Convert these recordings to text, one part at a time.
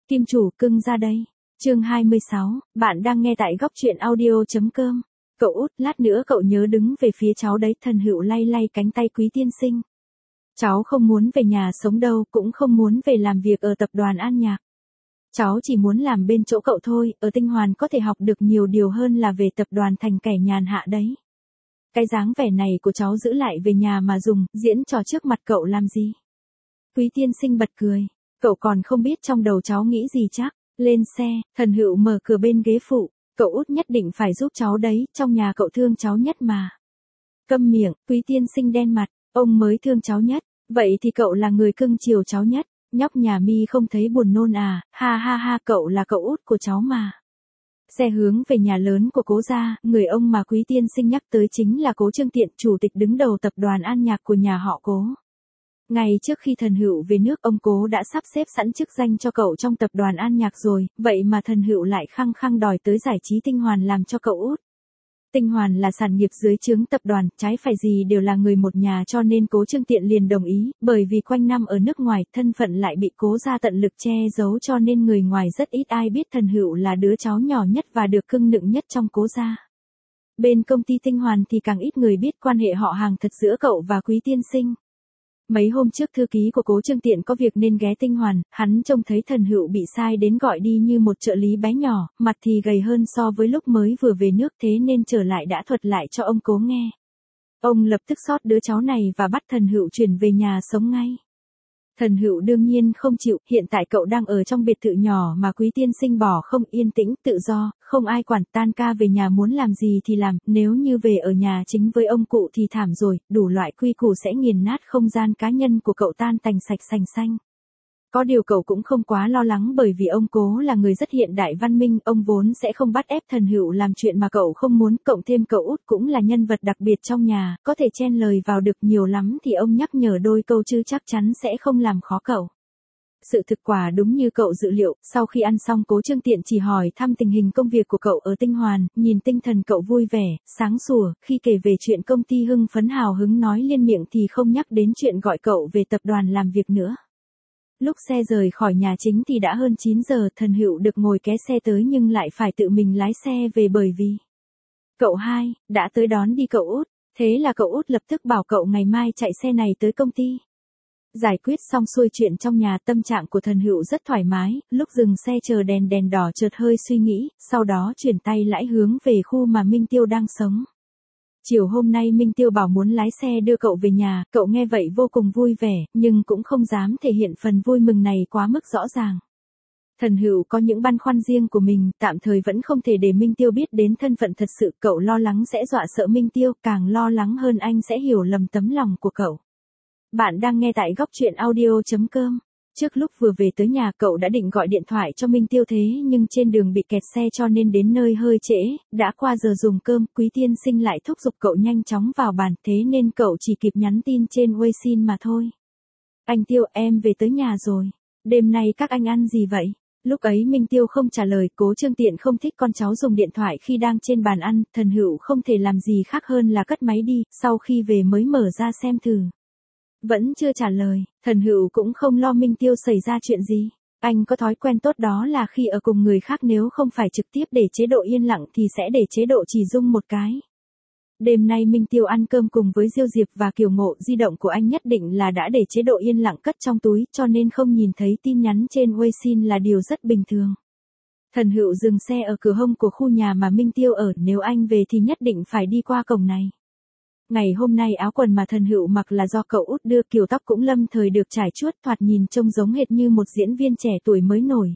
Kim chủ cưng ra đây. Chương 26, bạn đang nghe tại góc truyện audio.com. Cậu út, lát nữa cậu nhớ đứng về phía cháu đấy. Thần Hựu lay lay cánh tay Quý tiên sinh. Cháu không muốn về nhà sống đâu, cũng không muốn về làm việc ở tập đoàn An Nhạc. Cháu chỉ muốn làm bên chỗ cậu thôi, ở Tinh Hoàn có thể học được nhiều điều hơn là về tập đoàn thành kẻ nhàn hạ đấy. Cái dáng vẻ này của cháu giữ lại về nhà mà dùng, diễn trò trước mặt cậu làm gì? Quý tiên sinh bật cười. Cậu còn không biết trong đầu cháu nghĩ gì chắc. Lên xe, Thần Hựu mở cửa bên ghế phụ. Cậu út nhất định phải giúp cháu đấy, trong nhà cậu thương cháu nhất mà. Câm miệng, Quý tiên sinh đen mặt. Ông mới thương cháu nhất. Vậy thì cậu là người cưng chiều cháu nhất. Nhóc nhà Mi không thấy buồn nôn à? Ha ha ha, cậu là cậu út của cháu mà. Xe hướng về nhà lớn của Cố gia, người ông mà Quý tiên sinh nhắc tới chính là Cố Trương Tiện, chủ tịch đứng đầu tập đoàn An Nhạc của nhà họ Cố. Ngày trước khi Thần Hựu về nước, ông Cố đã sắp xếp sẵn chức danh cho cậu trong tập đoàn An Nhạc rồi, vậy mà Thần Hựu lại khăng khăng đòi tới giải trí Tinh Hoàn làm cho cậu út. Tinh Hoàn là sản nghiệp dưới trướng tập đoàn, trái phải gì đều là người một nhà, cho nên Cố Trương Tiện liền đồng ý, bởi vì quanh năm ở nước ngoài, thân phận lại bị Cố gia tận lực che giấu, cho nên người ngoài rất ít ai biết Thần Hựu là đứa cháu nhỏ nhất và được cưng nựng nhất trong Cố gia. Bên công ty Tinh Hoàn thì càng ít người biết quan hệ họ hàng thật giữa cậu và Quý tiên sinh. Mấy hôm trước thư ký của Cố Trương Tiện có việc nên ghé Tinh Hoàn, hắn trông thấy Thần Hựu bị sai đến gọi đi như một trợ lý bé nhỏ, mặt thì gầy hơn so với lúc mới vừa về nước, thế nên trở lại đã thuật lại cho ông Cố nghe. Ông lập tức xót đứa cháu này và bắt Thần Hựu chuyển về nhà sống ngay. Thần Hựu đương nhiên không chịu, hiện tại cậu đang ở trong biệt thự nhỏ mà Quý tiên sinh bỏ không, yên tĩnh, tự do, không ai quản, tan ca về nhà muốn làm gì thì làm, nếu như về ở nhà chính với ông cụ thì thảm rồi, đủ loại quy củ sẽ nghiền nát không gian cá nhân của cậu tan tành sạch sành xanh. Có điều cậu cũng không quá lo lắng, bởi vì ông Cố là người rất hiện đại văn minh, ông vốn sẽ không bắt ép Thần Hựu làm chuyện mà cậu không muốn, cộng thêm cậu út cũng là nhân vật đặc biệt trong nhà, có thể chen lời vào được nhiều lắm thì ông nhắc nhở đôi câu chứ chắc chắn sẽ không làm khó cậu. Sự thực quả đúng như cậu dự liệu, sau khi ăn xong Cố Trương Tiện chỉ hỏi thăm tình hình công việc của cậu ở Tinh Hoàn, nhìn tinh thần cậu vui vẻ, sáng sủa, khi kể về chuyện công ty hưng phấn hào hứng nói liên miệng thì không nhắc đến chuyện gọi cậu về tập đoàn làm việc nữa. Lúc xe rời khỏi nhà chính thì đã hơn 9 giờ, Thần Hựu được ngồi ké xe tới nhưng lại phải tự mình lái xe về bởi vì cậu hai đã tới đón đi cậu út, thế là cậu út lập tức bảo cậu ngày mai chạy xe này tới công ty. Giải quyết xong xuôi chuyện trong nhà, tâm trạng của Thần Hựu rất thoải mái, lúc dừng xe chờ đèn đỏ chợt hơi suy nghĩ, sau đó chuyển tay lái hướng về khu mà Minh Tiêu đang sống. Chiều hôm nay Minh Tiêu bảo muốn lái xe đưa cậu về nhà, cậu nghe vậy vô cùng vui vẻ, nhưng cũng không dám thể hiện phần vui mừng này quá mức rõ ràng. Thần Hựu có những băn khoăn riêng của mình, tạm thời vẫn không thể để Minh Tiêu biết đến thân phận thật sự, cậu lo lắng sẽ dọa sợ Minh Tiêu, càng lo lắng hơn anh sẽ hiểu lầm tấm lòng của cậu. Bạn đang nghe tại góc truyện audio.com. Trước lúc vừa về tới nhà cậu đã định gọi điện thoại cho Minh Tiêu, thế nhưng trên đường bị kẹt xe cho nên đến nơi hơi trễ, đã qua giờ dùng cơm, Quý tiên sinh lại thúc giục cậu nhanh chóng vào bàn, thế nên cậu chỉ kịp nhắn tin trên Weixin mà thôi. Anh Tiêu, em về tới nhà rồi. Đêm nay các anh ăn gì vậy? Lúc ấy Minh Tiêu không trả lời, Cố Trương Tiện không thích con cháu dùng điện thoại khi đang trên bàn ăn, Thần Hựu không thể làm gì khác hơn là cất máy đi, sau khi về mới mở ra xem thử. Vẫn chưa trả lời, Thần Hựu cũng không lo Minh Tiêu xảy ra chuyện gì. Anh có thói quen tốt đó là khi ở cùng người khác nếu không phải trực tiếp để chế độ yên lặng thì sẽ để chế độ chỉ rung một cái. Đêm nay Minh Tiêu ăn cơm cùng với Diêu Diệp và Kiều Ngộ, di động của anh nhất định là đã để chế độ yên lặng cất trong túi, cho nên không nhìn thấy tin nhắn trên Weixin là điều rất bình thường. Thần Hựu dừng xe ở cửa hông của khu nhà mà Minh Tiêu ở, nếu anh về thì nhất định phải đi qua cổng này. Ngày hôm nay áo quần mà Thần Hựu mặc là do cậu út đưa, kiểu tóc cũng lâm thời được trải chuốt, thoạt nhìn trông giống hệt như một diễn viên trẻ tuổi mới nổi.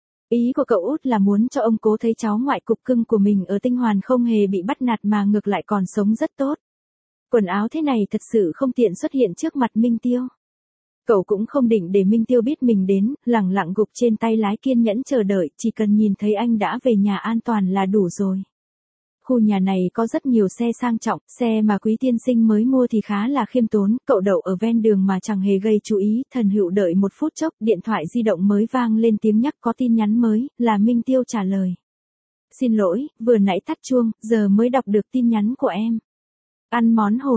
Ý của cậu út là muốn cho ông Cố thấy cháu ngoại cục cưng của mình ở Tinh Hoàn không hề bị bắt nạt mà ngược lại còn sống rất tốt. Quần áo thế này thật sự không tiện xuất hiện trước mặt Minh Tiêu. Cậu cũng không định để Minh Tiêu biết mình đến, lẳng lặng gục trên tay lái kiên nhẫn chờ đợi, chỉ cần nhìn thấy anh đã về nhà an toàn là đủ rồi. Khu nhà này có rất nhiều xe sang trọng, xe mà Quý tiên sinh mới mua thì khá là khiêm tốn, cậu đậu ở ven đường mà chẳng hề gây chú ý. Thần Hựu đợi một phút chốc, điện thoại di động mới vang lên tiếng nhắc có tin nhắn mới, là Minh Tiêu trả lời. Xin lỗi, vừa nãy tắt chuông, giờ mới đọc được tin nhắn của em. Ăn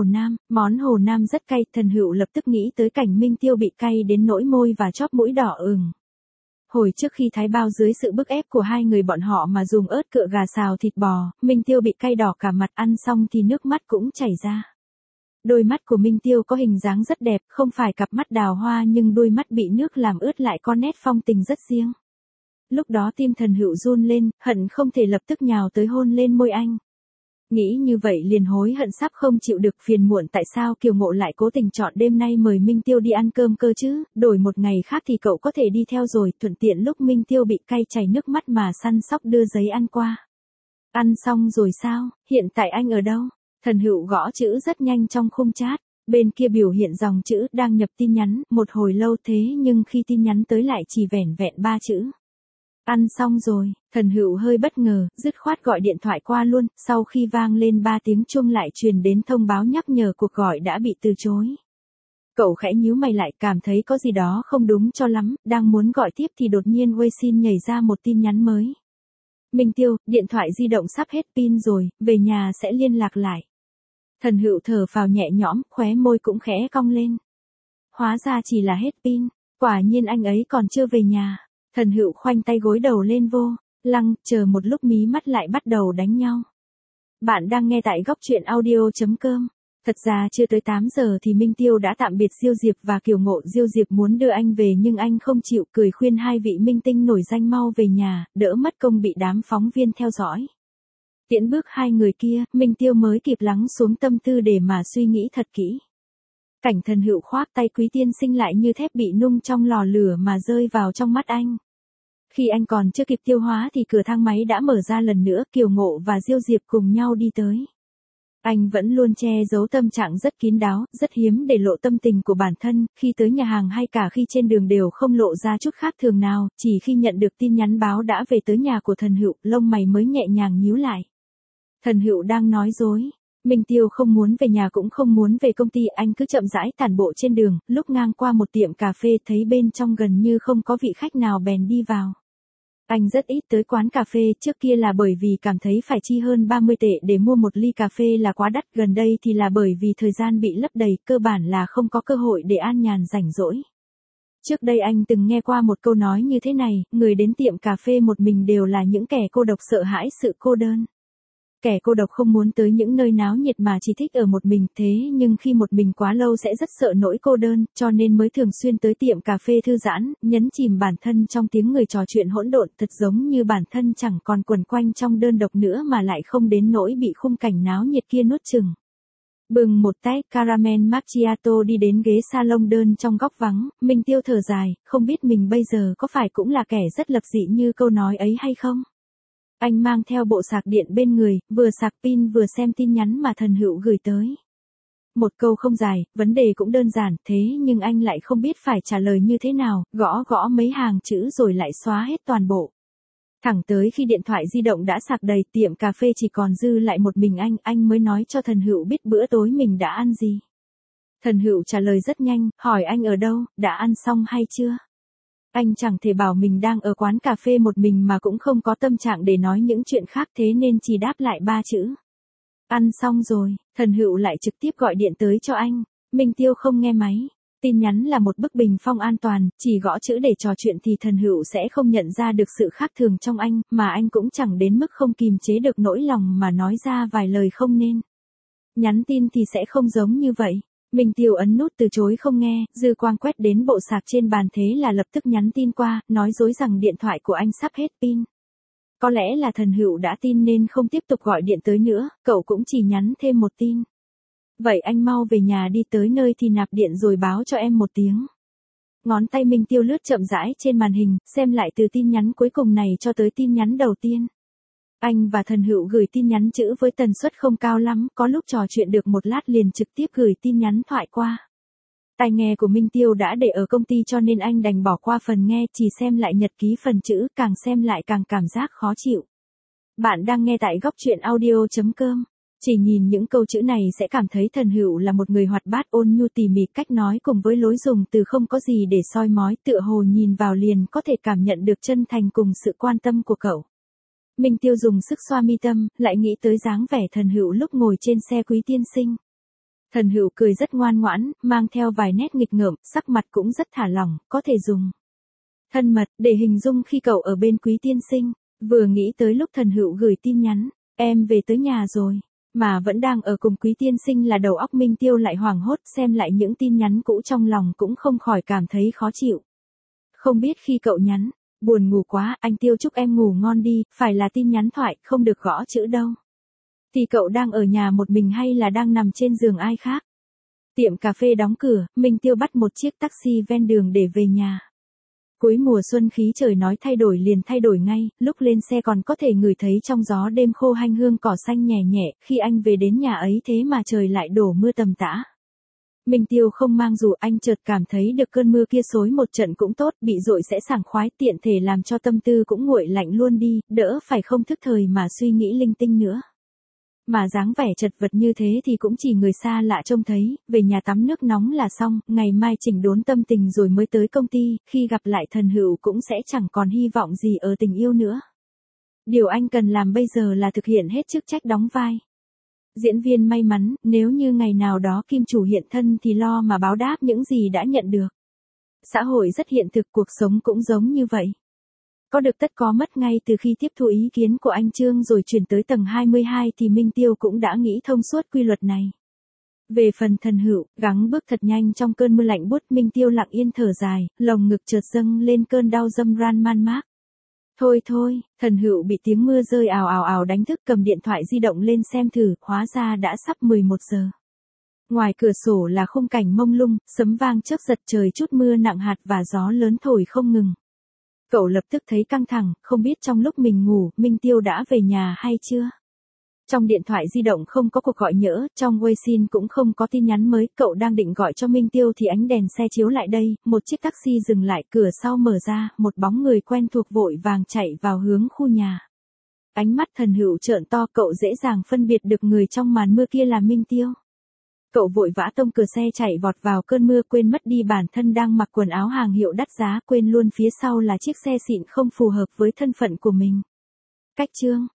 món Hồ Nam rất cay, Thần Hựu lập tức nghĩ tới cảnh Minh Tiêu bị cay đến nỗi môi và chóp mũi đỏ ửng. Hồi trước khi thái bao dưới sự bức ép của hai người bọn họ mà dùng ớt cựa gà xào thịt bò, Minh Tiêu bị cay đỏ cả mặt, ăn xong thì nước mắt cũng chảy ra. Đôi mắt của Minh Tiêu có hình dáng rất đẹp, không phải cặp mắt đào hoa nhưng đôi mắt bị nước làm ướt lại có nét phong tình rất riêng. Lúc đó tim Thần Hựu run lên, hận không thể lập tức nhào tới hôn lên môi anh. Nghĩ như vậy liền hối hận sắp không chịu được, phiền muộn tại sao Kiều Ngộ lại cố tình chọn đêm nay mời Minh Tiêu đi ăn cơm cơ chứ, đổi một ngày khác thì cậu có thể đi theo rồi, thuận tiện lúc Minh Tiêu bị cay chảy nước mắt mà săn sóc đưa giấy ăn qua. Ăn xong rồi sao, hiện tại anh ở đâu? Thần Hựu gõ chữ rất nhanh trong khung chat, bên kia biểu hiện dòng chữ đang nhập tin nhắn, một hồi lâu thế nhưng khi tin nhắn tới lại chỉ vẻn vẹn 3 chữ. Ăn xong rồi, Thần Hựu hơi bất ngờ, dứt khoát gọi điện thoại qua luôn, sau khi vang lên 3 tiếng chuông lại truyền đến thông báo nhắc nhở cuộc gọi đã bị từ chối. Cậu khẽ nhíu mày lại, cảm thấy có gì đó không đúng cho lắm, đang muốn gọi tiếp thì đột nhiên Weixin nhảy ra một tin nhắn mới. Minh Tiêu, điện thoại di động sắp hết pin rồi, về nhà sẽ liên lạc lại. Thần Hựu thở phào nhẹ nhõm, khóe môi cũng khẽ cong lên. Hóa ra chỉ là hết pin, quả nhiên anh ấy còn chưa về nhà. Thần Hựu khoanh tay gối đầu lên vô lăng, chờ một lúc mí mắt lại bắt đầu đánh nhau. Bạn đang nghe tại góc truyện audio.com. Thật ra chưa tới 8 giờ thì Minh Tiêu đã tạm biệt Diêu Diệp và Kiều Ngộ. Diêu Diệp muốn đưa anh về nhưng anh không chịu, cười khuyên hai vị minh tinh nổi danh mau về nhà, đỡ mất công bị đám phóng viên theo dõi. Tiễn bước hai người kia, Minh Tiêu mới kịp lắng xuống tâm tư để mà suy nghĩ thật kỹ. Cảnh Thần Hựu khoác tay Quý tiên sinh lại như thép bị nung trong lò lửa mà rơi vào trong mắt anh. Khi anh còn chưa kịp tiêu hóa thì cửa thang máy đã mở ra lần nữa, Kiều Ngộ và Diêu Diệp cùng nhau đi tới. Anh vẫn luôn che giấu tâm trạng rất kín đáo, rất hiếm để lộ tâm tình của bản thân, khi tới nhà hàng hay cả khi trên đường đều không lộ ra chút khác thường nào, chỉ khi nhận được tin nhắn báo đã về tới nhà của Thần Hựu, lông mày mới nhẹ nhàng nhíu lại. Thần Hựu đang nói dối. Minh Tiêu không muốn về nhà cũng không muốn về công ty, anh cứ chậm rãi tản bộ trên đường, lúc ngang qua một tiệm cà phê thấy bên trong gần như không có vị khách nào bèn đi vào. Anh rất ít tới quán cà phê, trước kia là bởi vì cảm thấy phải chi hơn 30 tệ để mua một ly cà phê là quá đắt, gần đây thì là bởi vì thời gian bị lấp đầy, cơ bản là không có cơ hội để an nhàn rảnh rỗi. Trước đây anh từng nghe qua một câu nói như thế này, người đến tiệm cà phê một mình đều là những kẻ cô độc sợ hãi sự cô đơn. Kẻ cô độc không muốn tới những nơi náo nhiệt mà chỉ thích ở một mình, thế nhưng khi một mình quá lâu sẽ rất sợ nỗi cô đơn, cho nên mới thường xuyên tới tiệm cà phê thư giãn, nhấn chìm bản thân trong tiếng người trò chuyện hỗn độn, thật giống như bản thân chẳng còn quẩn quanh trong đơn độc nữa mà lại không đến nỗi bị khung cảnh náo nhiệt kia nuốt chửng. Bừng một tách caramel macchiato đi đến ghế salon đơn trong góc vắng, Minh Tiêu thở dài, không biết mình bây giờ có phải cũng là kẻ rất lập dị như câu nói ấy hay không? Anh mang theo bộ sạc điện bên người, vừa sạc pin vừa xem tin nhắn mà Thần Hựu gửi tới. Một câu không dài, vấn đề cũng đơn giản, thế nhưng anh lại không biết phải trả lời như thế nào, gõ gõ mấy hàng chữ rồi lại xóa hết toàn bộ. Thẳng tới khi điện thoại di động đã sạc đầy, tiệm cà phê chỉ còn dư lại một mình anh mới nói cho Thần Hựu biết bữa tối mình đã ăn gì. Thần Hựu trả lời rất nhanh, hỏi anh ở đâu, đã ăn xong hay chưa? Anh chẳng thể bảo mình đang ở quán cà phê một mình mà cũng không có tâm trạng để nói những chuyện khác, thế nên chỉ đáp lại 3 chữ. Ăn xong rồi, Thần Hựu lại trực tiếp gọi điện tới cho anh. Minh Tiêu không nghe máy. Tin nhắn là một bức bình phong an toàn, chỉ gõ chữ để trò chuyện thì Thần Hựu sẽ không nhận ra được sự khác thường trong anh, mà anh cũng chẳng đến mức không kìm chế được nỗi lòng mà nói ra vài lời không nên. Nhắn tin thì sẽ không giống như vậy. Minh Tiêu ấn nút từ chối không nghe, dư quang quét đến bộ sạc trên bàn thế là lập tức nhắn tin qua, nói dối rằng điện thoại của anh sắp hết pin. Có lẽ là Thần Hựu đã tin nên không tiếp tục gọi điện tới nữa, cậu cũng chỉ nhắn thêm một tin. Vậy anh mau về nhà đi, tới nơi thì nạp điện rồi báo cho em một tiếng. Ngón tay Minh Tiêu lướt chậm rãi trên màn hình, xem lại từ tin nhắn cuối cùng này cho tới tin nhắn đầu tiên. Anh và Thần Hựu gửi tin nhắn chữ với tần suất không cao lắm, có lúc trò chuyện được một lát liền trực tiếp gửi tin nhắn thoại qua. Tai nghe của Minh Tiêu đã để ở công ty cho nên anh đành bỏ qua phần nghe, chỉ xem lại nhật ký phần chữ, càng xem lại càng cảm giác khó chịu. Bạn đang nghe tại góc truyện audio.com. Chỉ nhìn những câu chữ này sẽ cảm thấy Thần Hựu là một người hoạt bát, ôn nhu tỉ mỉ, cách nói cùng với lối dùng từ không có gì để soi mói, tựa hồ nhìn vào liền có thể cảm nhận được chân thành cùng sự quan tâm của cậu. Minh Tiêu dùng sức xoa mi tâm, lại nghĩ tới dáng vẻ Thần Hựu lúc ngồi trên xe Quý tiên sinh. Thần Hựu cười rất ngoan ngoãn, mang theo vài nét nghịch ngợm, sắc mặt cũng rất thả lỏng, có thể dùng. thân mật, để hình dung khi cậu ở bên Quý tiên sinh. Vừa nghĩ tới lúc Thần Hữu gửi tin nhắn, em về tới nhà rồi, mà vẫn đang ở cùng Quý tiên sinh là đầu óc Minh Tiêu lại hoảng hốt, xem lại những tin nhắn cũ trong lòng cũng không khỏi cảm thấy khó chịu. Không biết khi cậu nhắn, buồn ngủ quá, anh Tiêu chúc em ngủ ngon đi, phải là tin nhắn thoại, không được gõ chữ đâu. Thì cậu đang ở nhà một mình hay là đang nằm trên giường ai khác? Tiệm cà phê đóng cửa, Minh Tiêu bắt một chiếc taxi ven đường để về nhà. Cuối mùa xuân khí trời nói thay đổi liền thay đổi ngay, lúc lên xe còn có thể ngửi thấy trong gió đêm khô hanh hương cỏ xanh nhẹ nhẹ, khi anh về đến nhà ấy thế mà trời lại đổ mưa tầm tã. Minh Tiêu không mang dù, anh chợt cảm thấy được cơn mưa kia xối một trận cũng tốt, bị dội sẽ sảng khoái, tiện thể làm cho tâm tư cũng nguội lạnh luôn đi, đỡ phải không thức thời mà suy nghĩ linh tinh nữa. Mà dáng vẻ chật vật như thế thì cũng chỉ người xa lạ trông thấy, về nhà tắm nước nóng là xong, ngày mai chỉnh đốn tâm tình rồi mới tới công ty, khi gặp lại Thần Hữu cũng sẽ chẳng còn hy vọng gì ở tình yêu nữa. Điều anh cần làm bây giờ là thực hiện hết chức trách đóng vai diễn viên may mắn, nếu như ngày nào đó kim chủ hiện thân thì lo mà báo đáp những gì đã nhận được. Xã hội rất hiện thực, cuộc sống cũng giống như vậy. Có được tất có mất, ngay từ khi tiếp thu ý kiến của anh Trương rồi chuyển tới tầng 22 thì Minh Tiêu cũng đã nghĩ thông suốt quy luật này. Về phần Thần Hữu, gắng bước thật nhanh trong cơn mưa lạnh buốt, Minh Tiêu lặng yên thở dài, lồng ngực chợt dâng lên cơn đau dâm ran man mác. Thôi thôi, Thần Hữu bị tiếng mưa rơi ào ào ào đánh thức, cầm điện thoại di động lên xem thử, hóa ra đã sắp 11 giờ. Ngoài cửa sổ là khung cảnh mông lung, sấm vang chớp giật, trời chút mưa nặng hạt và gió lớn thổi không ngừng. Cậu lập tức thấy căng thẳng, không biết trong lúc mình ngủ, Minh Tiêu đã về nhà hay chưa. Trong điện thoại di động không có cuộc gọi nhỡ, trong Weixin cũng không có tin nhắn mới, cậu đang định gọi cho Minh Tiêu thì ánh đèn xe chiếu lại đây, một chiếc taxi dừng lại, cửa sau mở ra, một bóng người quen thuộc vội vàng chạy vào hướng khu nhà. Ánh mắt Thần Hữu trợn to, cậu dễ dàng phân biệt được người trong màn mưa kia là Minh Tiêu. Cậu vội vã tông cửa xe chạy vọt vào cơn mưa, quên mất đi bản thân đang mặc quần áo hàng hiệu đắt giá, quên luôn phía sau là chiếc xe xịn không phù hợp với thân phận của mình. Cách chương